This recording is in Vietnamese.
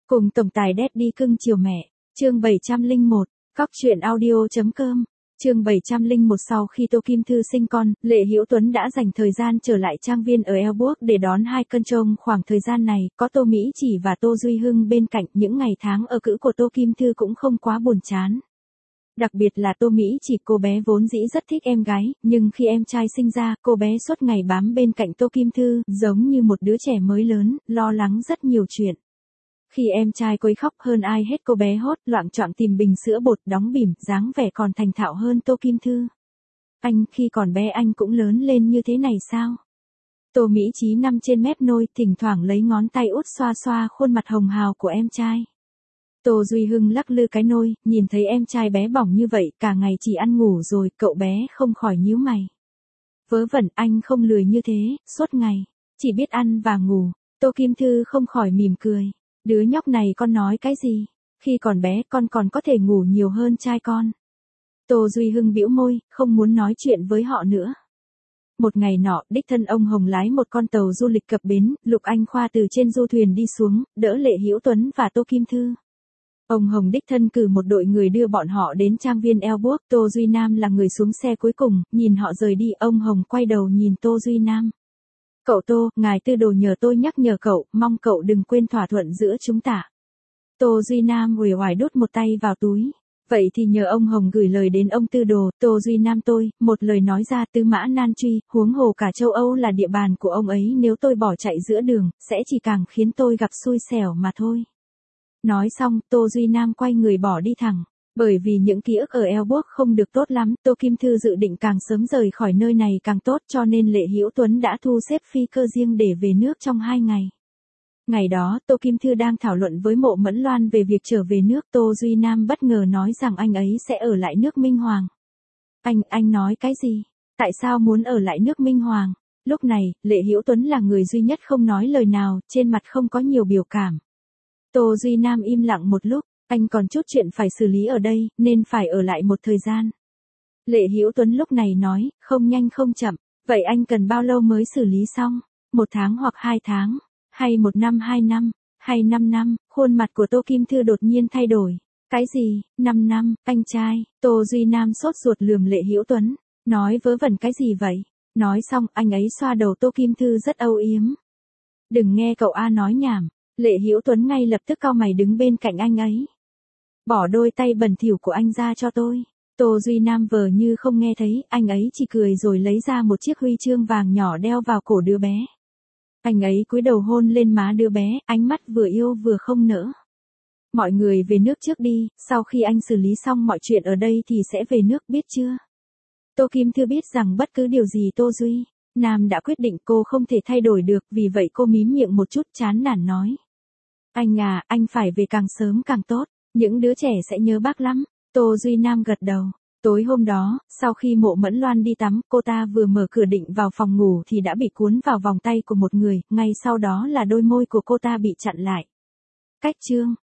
Cùng tổng tài Daddy cưng chiều mẹ, chương 701, cóc truyện audio.com, chương 701. Sau khi Tô Kim Thư sinh con, Lệ Hữu Tuấn đã dành thời gian trở lại trang viên ở Elburg để đón hai cân trông. Khoảng thời gian này, có Tô Mỹ Chỉ và Tô Duy Hưng bên cạnh, những ngày tháng ở cữ của Tô Kim Thư cũng không quá buồn chán. Đặc biệt là Tô Mỹ Chỉ, cô bé vốn dĩ rất thích em gái, nhưng khi em trai sinh ra, cô bé suốt ngày bám bên cạnh Tô Kim Thư, giống như một đứa trẻ mới lớn, lo lắng rất nhiều chuyện. Khi em trai quấy khóc hơn ai hết, cô bé hốt loạng choạng tìm bình sữa bột đóng bỉm, dáng vẻ còn thành thạo hơn Tô Kim Thư. Anh, khi còn bé anh cũng lớn lên như thế này sao? Tô Mỹ Chí nằm trên mép nôi, thỉnh thoảng lấy ngón tay út xoa xoa khuôn mặt hồng hào của em trai. Tô Duy Hưng lắc lư cái nôi, nhìn thấy em trai bé bỏng như vậy, cả ngày chỉ ăn ngủ rồi, cậu bé không khỏi nhíu mày. Vớ vẩn, anh không lười như thế, suốt ngày, chỉ biết ăn và ngủ. Tô Kim Thư không khỏi mỉm cười. Đứa nhóc này con nói cái gì? Khi còn bé con còn có thể ngủ nhiều hơn trai con. Tô Duy Hưng bĩu môi, không muốn nói chuyện với họ nữa. Một ngày nọ, đích thân ông Hồng lái một con tàu du lịch cập bến, Lục Anh Khoa từ trên du thuyền đi xuống, đỡ Lệ Hữu Tuấn và Tô Kim Thư. Ông Hồng đích thân cử một đội người đưa bọn họ đến trang viên Elburg. Tô Duy Nam là người xuống xe cuối cùng, nhìn họ rời đi, ông Hồng quay đầu nhìn Tô Duy Nam. Cậu Tô, ngài Tư Đồ nhờ tôi nhắc nhở cậu, mong cậu đừng quên thỏa thuận giữa chúng ta. Tô Duy Nam uể oải đút một tay vào túi. Vậy thì nhờ ông Hồng gửi lời đến ông Tư Đồ. Tô Duy Nam tôi, một lời nói ra Tư Mã Nan truy, huống hồ cả châu Âu là địa bàn của ông ấy, nếu tôi bỏ chạy giữa đường, sẽ chỉ càng khiến tôi gặp xui xẻo mà thôi. Nói xong, Tô Duy Nam quay người bỏ đi thẳng. Bởi vì những ký ức ở Elburg không được tốt lắm, Tô Kim Thư dự định càng sớm rời khỏi nơi này càng tốt, cho nên Lệ Hữu Tuấn đã thu xếp phi cơ riêng để về nước trong 2 ngày. Ngày đó, Tô Kim Thư đang thảo luận với Mộ Mẫn Loan về việc trở về nước. Tô Duy Nam bất ngờ nói rằng anh ấy sẽ ở lại nước Minh Hoàng. Anh nói cái gì? Tại sao muốn ở lại nước Minh Hoàng? Lúc này, Lệ Hữu Tuấn là người duy nhất không nói lời nào, trên mặt không có nhiều biểu cảm. Tô Duy Nam im lặng một lúc. Anh còn chút chuyện phải xử lý ở đây, nên phải ở lại một thời gian. Lệ Hữu Tuấn lúc này nói, không nhanh không chậm. Vậy anh cần bao lâu mới xử lý xong? 1 tháng hoặc 2 tháng? Hay 1 năm 2 năm? Hay 5 năm? Khuôn mặt của Tô Kim Thư đột nhiên thay đổi. Cái gì? 5 năm, anh trai? Tô Duy Nam sốt ruột lườm Lệ Hữu Tuấn. Nói vớ vẩn cái gì vậy? Nói xong, anh ấy xoa đầu Tô Kim Thư rất âu yếm. Đừng nghe cậu A nói nhảm. Lệ Hữu Tuấn ngay lập tức cau mày đứng bên cạnh anh ấy. Bỏ đôi tay bẩn thỉu của anh ra cho tôi. Tô Duy Nam vờ như không nghe thấy, anh ấy chỉ cười rồi lấy ra một chiếc huy chương vàng nhỏ đeo vào cổ đứa bé. Anh ấy cúi đầu hôn lên má đứa bé, ánh mắt vừa yêu vừa không nỡ. Mọi người về nước trước đi, sau khi anh xử lý xong mọi chuyện ở đây thì sẽ về nước, biết chưa? Tô Kim Thư biết rằng bất cứ điều gì Tô Duy Nam đã quyết định cô không thể thay đổi được, vì vậy cô mím miệng một chút chán nản nói. Anh à, anh phải về càng sớm càng tốt. Những đứa trẻ sẽ nhớ bác lắm. Tô Duy Nam gật đầu. Tối hôm đó, sau khi Mộ Mẫn Loan đi tắm, cô ta vừa mở cửa định vào phòng ngủ thì đã bị cuốn vào vòng tay của một người, ngay sau đó là đôi môi của cô ta bị chặn lại. Cách chương